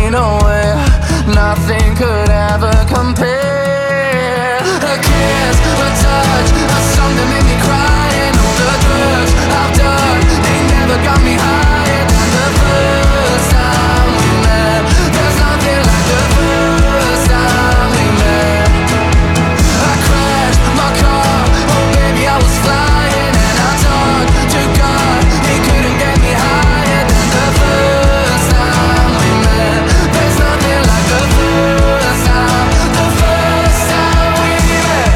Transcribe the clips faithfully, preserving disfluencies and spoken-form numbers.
in a way nothing could ever compare. A kiss, a touch, a song that made me cry, and all the drugs I've done, they never got me higher than the first time we met. There's nothing like the first time we met. I crashed my car, oh baby I was flying, and I talked to God, he couldn't get me higher than the first time we met. There's nothing like the first time, the first time we met.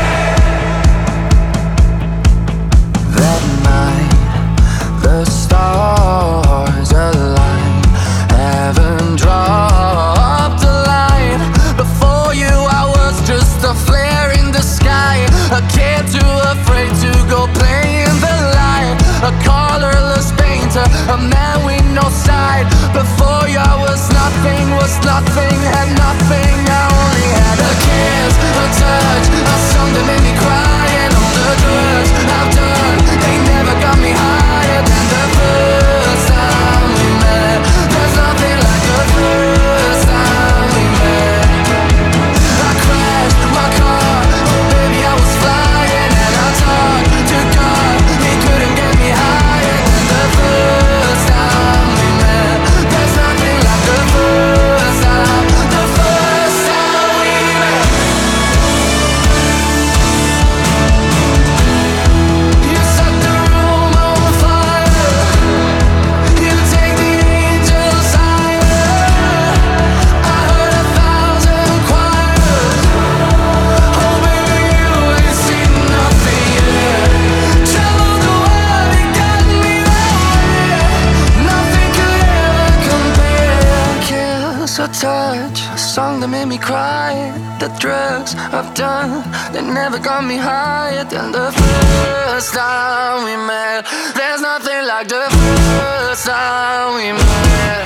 That night, the stars aligned, heaven dropped a line. Before you I was just a flare in the sky, a kid too afraid to go play in the light, a colorless painter, a man with no side. Before you I was nothing, was nothing, had nothing. I only had a kiss, a touch, a song that made me cry, and all the drugs I've done, they never got me higher than the first time we met. There's nothing like the first time we met. I crashed my car, oh baby I was flying, and I talked to God, he couldn't get me higher than the first time we met. There's nothing like the first time, the first time we met. You set the room on fire, you take the angels higher. I heard a thousand choirs, oh baby you ain't seen nothing yet. Traveled the world, you got me there, nothing could ever compare. Kiss, a touch, a song that made me cry, the drugs I've done, they never got me higher than the first time we met. There's nothing like the first time we met.